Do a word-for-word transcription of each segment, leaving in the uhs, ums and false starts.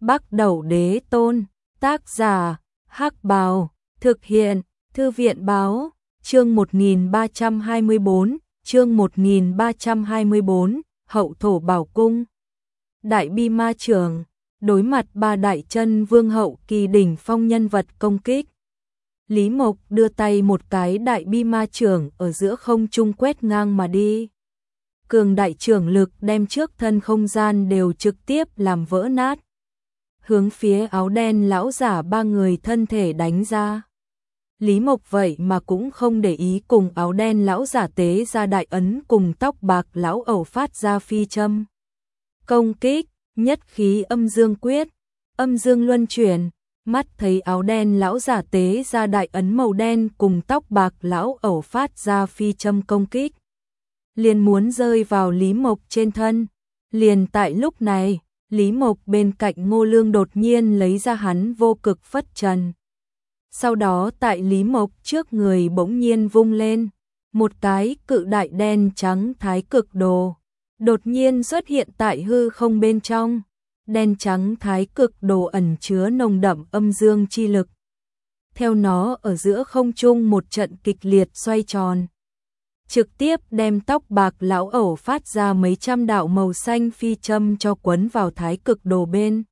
Bắc Đẩu Đế Tôn, tác giả, Hắc Bào, thực hiện, Thư viện Báo, chương một nghìn ba trăm hai mươi tư, chương một nghìn ba trăm hai mươi tư, Hậu Thổ Bảo Cung. Đại Bi Ma Trưởng, đối mặt ba đại chân vương hậu kỳ đỉnh phong nhân vật công kích. Lý Mộc đưa tay một cái Đại Bi Ma Trưởng ở giữa không trung quét ngang mà đi. Cường đại trưởng lực đem trước thân không gian đều trực tiếp làm vỡ nát. Hướng phía áo đen lão giả ba người thân thể đánh ra. Lý Mộc vậy mà cũng không để ý, cùng áo đen lão giả tế ra đại ấn cùng tóc bạc lão ẩu phát ra phi châm. Công kích, nhất khí âm dương quyết, âm dương luân chuyển, mắt thấy áo đen lão giả tế ra đại ấn màu đen cùng tóc bạc lão ẩu phát ra phi châm công kích. Liền muốn rơi vào Lý Mộc trên thân. Liền tại lúc này, Lý Mộc bên cạnh Ngô Lương đột nhiên lấy ra hắn vô cực phất trần. Sau đó tại Lý Mộc trước người bỗng nhiên vung lên, một cái cự đại đen trắng thái cực đồ, đột nhiên xuất hiện tại hư không bên trong. Đen trắng thái cực đồ ẩn chứa nồng đậm âm dương chi lực. Theo nó ở giữa không trung một trận kịch liệt xoay tròn, trực tiếp đem tóc bạc lão ẩu phát ra mấy trăm đạo màu xanh phi châm cho quấn vào thái cực đồ bên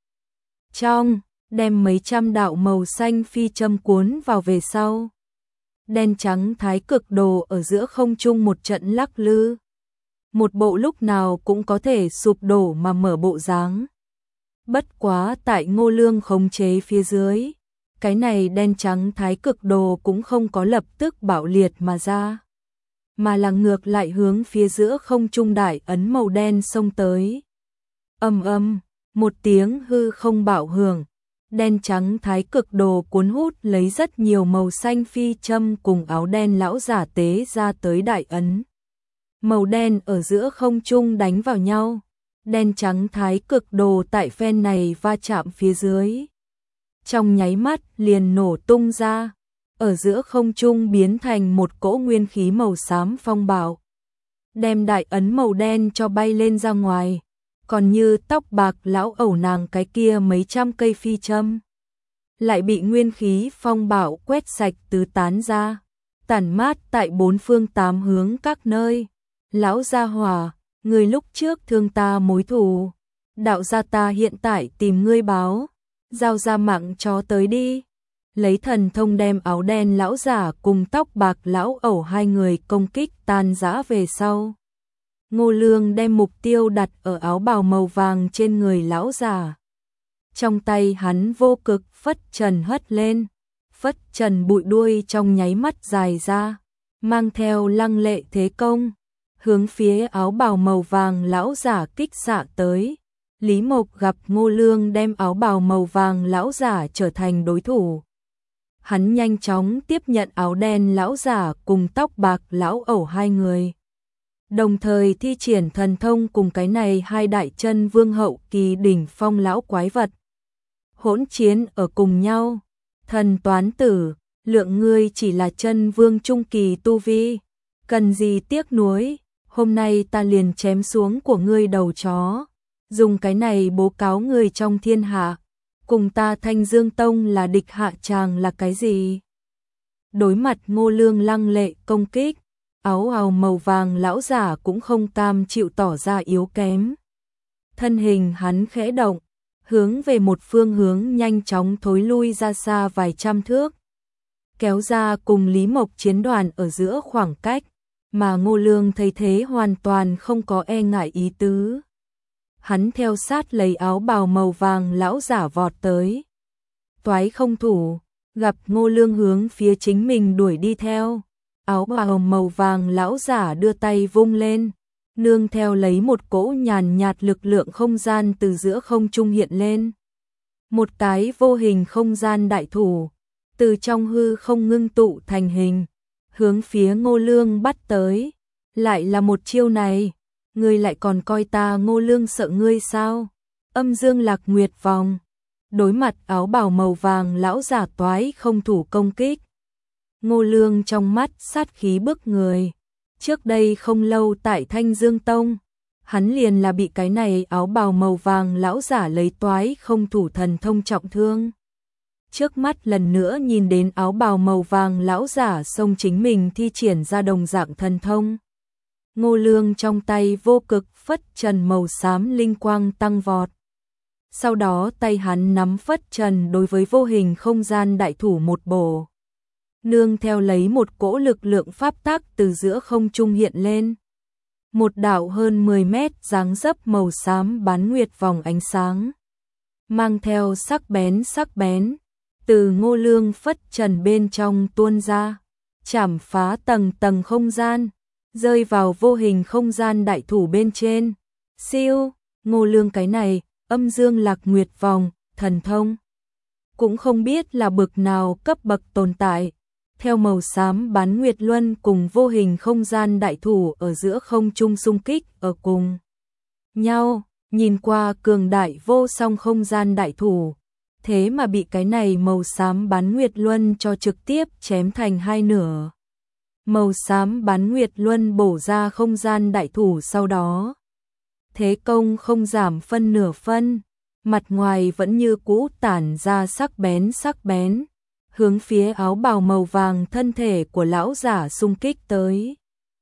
trong, đem mấy trăm đạo màu xanh phi châm cuốn vào về sau. Đen trắng thái cực đồ ở giữa không trung một trận lắc lư, một bộ lúc nào cũng có thể sụp đổ mà mở bộ dáng. Bất quá tại Ngô Lương khống chế phía dưới, cái này đen trắng thái cực đồ cũng không có lập tức bạo liệt mà ra, mà là ngược lại hướng phía giữa không trung đại ấn màu đen xông tới. Ầm ầm, một tiếng hư không bạo hưởng, đen trắng thái cực đồ cuốn hút lấy rất nhiều màu xanh phi châm cùng áo đen lão giả tế ra tới đại ấn màu đen ở giữa không trung đánh vào nhau. Đen trắng thái cực đồ tại phen này va chạm phía dưới, trong nháy mắt liền nổ tung ra, ở giữa không trung biến thành một cỗ nguyên khí màu xám phong bạo, đem đại ấn màu đen cho bay lên ra ngoài. Còn như tóc bạc lão ẩu nàng cái kia mấy trăm cây phi châm, lại bị nguyên khí phong bạo quét sạch tứ tán ra, tản mát tại bốn phương tám hướng các nơi. Lão gia hỏa, người lúc trước thương ta mối thù, đạo gia ta hiện tại tìm ngươi báo, giao ra mạng chó tới đi. Lấy thần thông đem áo đen lão giả cùng tóc bạc lão ẩu hai người công kích tan rã về sau, Ngô Lương đem mục tiêu đặt ở áo bào màu vàng trên người lão giả. Trong tay hắn vô cực phất trần hất lên, phất trần bụi đuôi trong nháy mắt dài ra, mang theo lăng lệ thế công, hướng phía áo bào màu vàng lão giả kích xạ tới. Lý Mộc gặp Ngô Lương đem áo bào màu vàng lão giả trở thành đối thủ, hắn nhanh chóng tiếp nhận áo đen lão giả cùng tóc bạc lão ẩu hai người, đồng thời thi triển thần thông cùng cái này hai đại chân vương hậu kỳ đỉnh phong lão quái vật hỗn chiến ở cùng nhau. Thần toán tử, lượng ngươi chỉ là chân vương trung kỳ tu vi, cần gì tiếc nuối, hôm nay ta liền chém xuống của ngươi đầu chó, dùng cái này bố cáo người trong thiên hạ, cùng ta Thanh Dương Tông là địch hạ chàng là cái gì. Đối mặt Ngô Lương lăng lệ công kích, áo bào màu vàng lão giả cũng không cam chịu tỏ ra yếu kém. Thân hình hắn khẽ động, hướng về một phương hướng nhanh chóng thối lui ra xa vài trăm thước, kéo ra cùng Lý Mộc chiến đoàn ở giữa khoảng cách, mà Ngô Lương thấy thế hoàn toàn không có e ngại ý tứ. Hắn theo sát lấy áo bào màu vàng lão giả vọt tới. Toái không thủ, gặp Ngô Lương hướng phía chính mình đuổi đi theo, áo bào màu vàng lão giả đưa tay vung lên, nương theo lấy một cỗ nhàn nhạt lực lượng không gian từ giữa không trung hiện lên. Một cái vô hình không gian đại thủ, từ trong hư không ngưng tụ thành hình, hướng phía Ngô Lương bắt tới. Lại là một chiêu này, ngươi lại còn coi ta Ngô Lương sợ ngươi sao? Âm dương lạc nguyệt vòng. Đối mặt áo bào màu vàng lão giả toái không thủ công kích, Ngô Lương trong mắt sát khí bức người. Trước đây không lâu tại Thanh Dương Tông, hắn liền là bị cái này áo bào màu vàng lão giả lấy toái không thủ thần thông trọng thương. Trước mắt lần nữa nhìn đến áo bào màu vàng lão giả xông chính mình thi triển ra đồng dạng thần thông. Ngô Lương trong tay vô cực phất trần màu xám linh quang tăng vọt. Sau đó tay hắn nắm phất trần đối với vô hình không gian đại thủ một bổ. Nương theo lấy một cỗ lực lượng pháp tắc từ giữa không trung hiện lên. Một đạo hơn mười mét dáng dấp màu xám bán nguyệt vòng ánh sáng. Mang theo sắc bén sắc bén. Từ Ngô Lương phất trần bên trong tuôn ra. Chảm phá tầng tầng không gian. Rơi vào vô hình không gian đại thủ bên trên. Siêu, Ngô Lương cái này, âm dương lạc nguyệt vòng, thần thông. Cũng không biết là bực nào cấp bậc tồn tại. Theo màu xám bán nguyệt luân cùng vô hình không gian đại thủ ở giữa không trung xung kích ở cùng nhau, nhìn qua cường đại vô song không gian đại thủ. Thế mà bị cái này màu xám bán nguyệt luân cho trực tiếp chém thành hai nửa. Màu xám bán nguyệt luân bổ ra không gian đại thủ sau đó. Thế công không giảm phân nửa phân, mặt ngoài vẫn như cũ tản ra sắc bén sắc bén, hướng phía áo bào màu vàng thân thể của lão giả xung kích tới.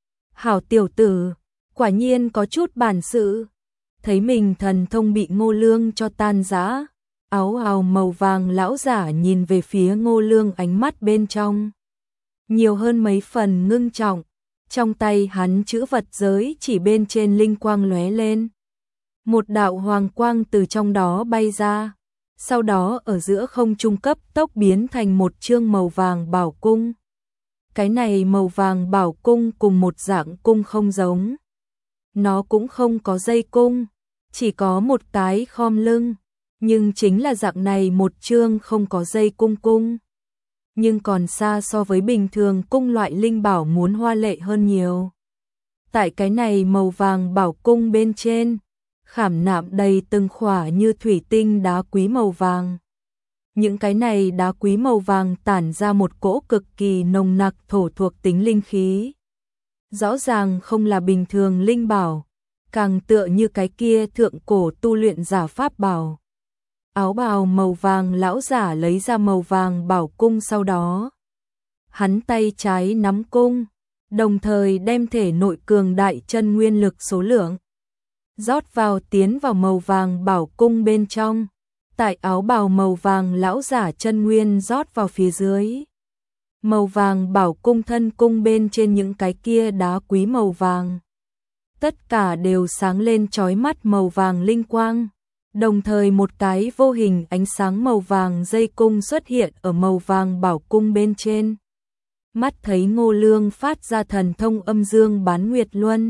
Hảo tiểu tử, quả nhiên có chút bản sự. Thấy mình thần thông bị Ngô Lương cho tan rã, áo bào màu vàng lão giả nhìn về phía Ngô Lương ánh mắt bên trong nhiều hơn mấy phần ngưng trọng. Trong tay hắn chữ vật giới chỉ bên trên linh quang lóe lên. Một đạo hoàng quang từ trong đó bay ra. Sau đó ở giữa không trung cấp tốc biến thành một chương màu vàng bảo cung. Cái này màu vàng bảo cung cùng một dạng cung không giống. Nó cũng không có dây cung, chỉ có một cái khom lưng. Nhưng chính là dạng này một chương không có dây cung cung. Nhưng còn xa so với bình thường cung loại linh bảo muốn hoa lệ hơn nhiều. Tại cái này màu vàng bảo cung bên trên, khảm nạm đầy từng khỏa như thủy tinh đá quý màu vàng. Những cái này đá quý màu vàng tản ra một cỗ cực kỳ nồng nặc thổ thuộc tính linh khí. Rõ ràng không là bình thường linh bảo, càng tựa như cái kia thượng cổ tu luyện giả pháp bảo. Áo bào màu vàng lão giả lấy ra màu vàng bảo cung sau đó. Hắn tay trái nắm cung, đồng thời đem thể nội cường đại chân nguyên lực số lượng rót vào tiến vào màu vàng bảo cung bên trong. Tại áo bào màu vàng lão giả chân nguyên rót vào phía dưới. Màu vàng bảo cung thân cung bên trên những cái kia đá quý màu vàng. Tất cả đều sáng lên chói mắt màu vàng linh quang. Đồng thời một cái vô hình ánh sáng màu vàng dây cung xuất hiện ở màu vàng bảo cung bên trên. Mắt thấy Ngô Lương phát ra thần thông âm dương bán nguyệt luân.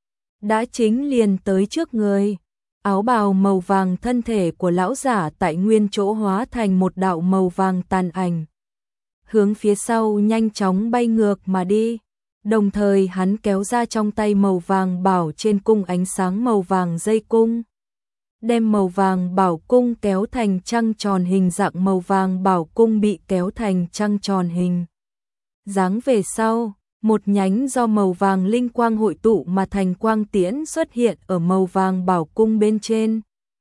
Đã chính liền tới trước người. Áo bào màu vàng thân thể của lão giả tại nguyên chỗ hóa thành một đạo màu vàng tàn ảnh. Hướng phía sau nhanh chóng bay ngược mà đi. Đồng thời hắn kéo ra trong tay màu vàng bảo trên cung ánh sáng màu vàng dây cung. Đem màu vàng bảo cung kéo thành trăng tròn hình dạng màu vàng bảo cung bị kéo thành trăng tròn hình. Dáng về sau, một nhánh do màu vàng linh quang hội tụ mà thành quang tiễn xuất hiện ở màu vàng bảo cung bên trên.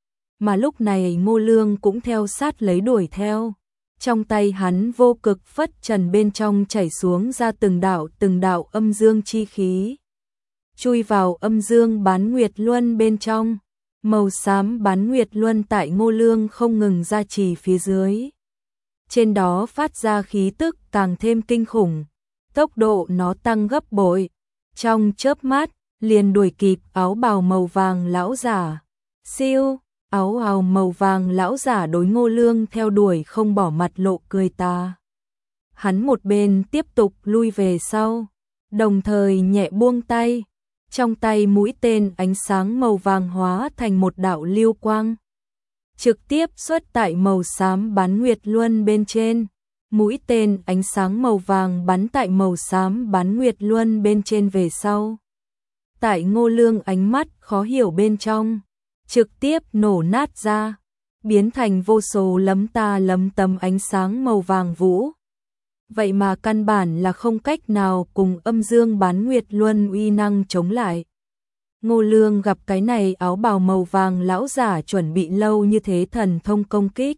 Mà lúc này Ngô Lương cũng theo sát lấy đuổi theo. Trong tay hắn vô cực phất trần bên trong chảy xuống ra từng đạo từng đạo âm dương chi khí. Chui vào âm dương bán nguyệt luân bên trong. Màu xám bán nguyệt luân tại Ngô Lương không ngừng ra trì phía dưới. Trên đó phát ra khí tức càng thêm kinh khủng. Tốc độ nó tăng gấp bội. Trong chớp mắt, liền đuổi kịp áo bào màu vàng lão giả. Siêu, áo bào màu vàng lão giả đối Ngô Lương theo đuổi không bỏ mặt lộ cười ta. Hắn một bên tiếp tục lui về sau, đồng thời nhẹ buông tay. Trong tay mũi tên ánh sáng màu vàng hóa thành một đạo lưu quang. Trực tiếp xuất tại màu xám bán nguyệt luân bên trên. Mũi tên ánh sáng màu vàng bắn tại màu xám bán nguyệt luân bên trên về sau. Tại Ngô Lương ánh mắt khó hiểu bên trong. Trực tiếp nổ nát ra. Biến thành vô số lấm ta lấm tấm ánh sáng màu vàng vũ. Vậy mà căn bản là không cách nào cùng âm dương bán nguyệt luân uy năng chống lại. Ngô Lương gặp cái này áo bào màu vàng lão giả chuẩn bị lâu như thế thần thông công kích.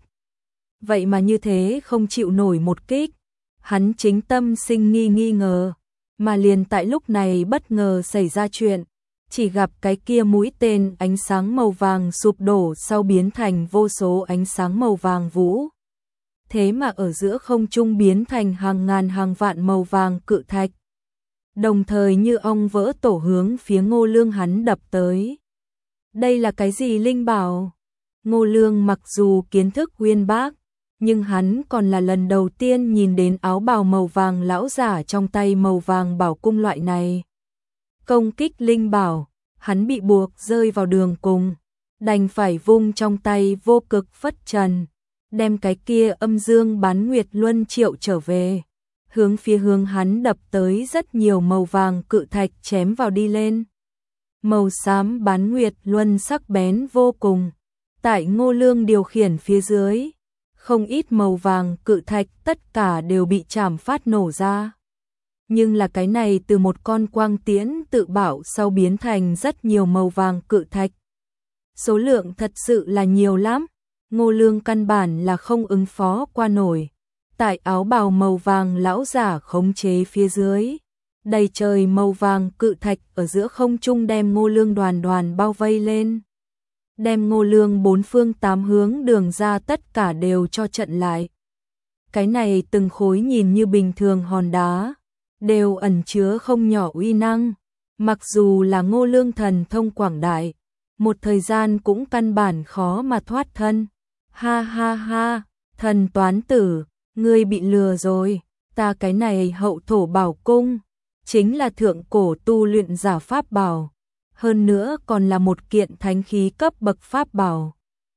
Vậy mà như thế không chịu nổi một kích. Hắn chính tâm sinh nghi nghi ngờ. Mà liền tại lúc này bất ngờ xảy ra chuyện. Chỉ gặp cái kia mũi tên ánh sáng màu vàng sụp đổ sau biến thành vô số ánh sáng màu vàng vũ. Thế mà ở giữa không trung biến thành hàng ngàn hàng vạn màu vàng cự thạch. Đồng thời như ong vỡ tổ hướng phía Ngô Lương hắn đập tới. Đây là cái gì linh bảo? Ngô Lương mặc dù kiến thức uyên bác, nhưng hắn còn là lần đầu tiên nhìn đến áo bào màu vàng lão giả trong tay màu vàng bảo cung loại này. Công kích linh bảo, hắn bị buộc rơi vào đường cùng, đành phải vung trong tay vô cực phất trần, đem cái kia âm dương bán nguyệt luân triệu trở về, hướng phía hướng hắn đập tới rất nhiều màu vàng cự thạch chém vào đi lên. Màu xám bán nguyệt luân sắc bén vô cùng, tại Ngô Lương điều khiển phía dưới, không ít màu vàng cự thạch tất cả đều bị chảm phát nổ ra. Nhưng là cái này từ một con quang tiễn tự bảo sau biến thành rất nhiều màu vàng cự thạch. Số lượng thật sự là nhiều lắm, Ngô Lương căn bản là không ứng phó qua nổi. Tại áo bào màu vàng lão giả khống chế phía dưới, đầy trời màu vàng cự thạch ở giữa không trung đem Ngô Lương đoàn đoàn bao vây lên. Đem Ngô Lương bốn phương tám hướng đường ra tất cả đều cho chặn lại. Cái này từng khối nhìn như bình thường hòn đá, đều ẩn chứa không nhỏ uy năng. Mặc dù là Ngô Lương thần thông quảng đại, một thời gian cũng căn bản khó mà thoát thân. Ha ha ha, thần toán tử, ngươi bị lừa rồi, ta cái này hậu thổ bảo cung, chính là thượng cổ tu luyện giả pháp bảo. Hơn nữa còn là một kiện thánh khí cấp bậc pháp bảo.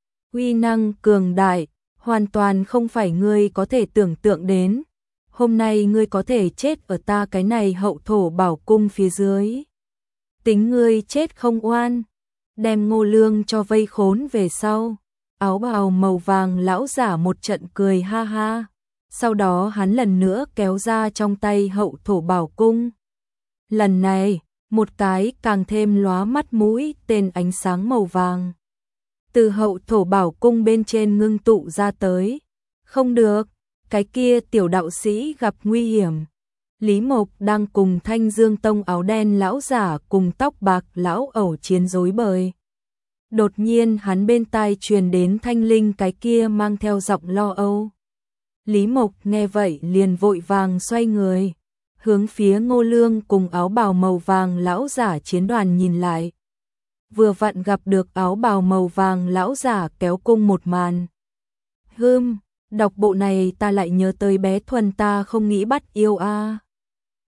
Uy năng cường đại, hoàn toàn không phải ngươi có thể tưởng tượng đến. Hôm nay ngươi có thể chết ở ta cái này hậu thổ bảo cung phía dưới. Tính ngươi chết không oan, đem Ngô Lương cho vây khốn về sau. Áo bào màu vàng lão giả một trận cười ha ha. Sau đó hắn lần nữa kéo ra trong tay hậu thổ bảo cung. Lần này, một cái càng thêm lóa mắt mũi tên ánh sáng màu vàng. Từ hậu thổ bảo cung bên trên ngưng tụ ra tới. Không được, cái kia tiểu đạo sĩ gặp nguy hiểm. Lý Mộc đang cùng Thanh Dương Tông áo đen lão giả cùng tóc bạc lão ẩu chiến rối bời. Đột nhiên hắn bên tai truyền đến Thanh Linh cái kia mang theo giọng lo âu. Lý Mộc nghe vậy liền vội vàng xoay người, hướng phía Ngô Lương cùng áo bào màu vàng lão giả chiến đoàn nhìn lại. Vừa vặn gặp được áo bào màu vàng lão giả kéo cung một màn. Hừm, đọc bộ này ta lại nhớ tới bé Thuần ta không nghĩ bắt yêu a. À.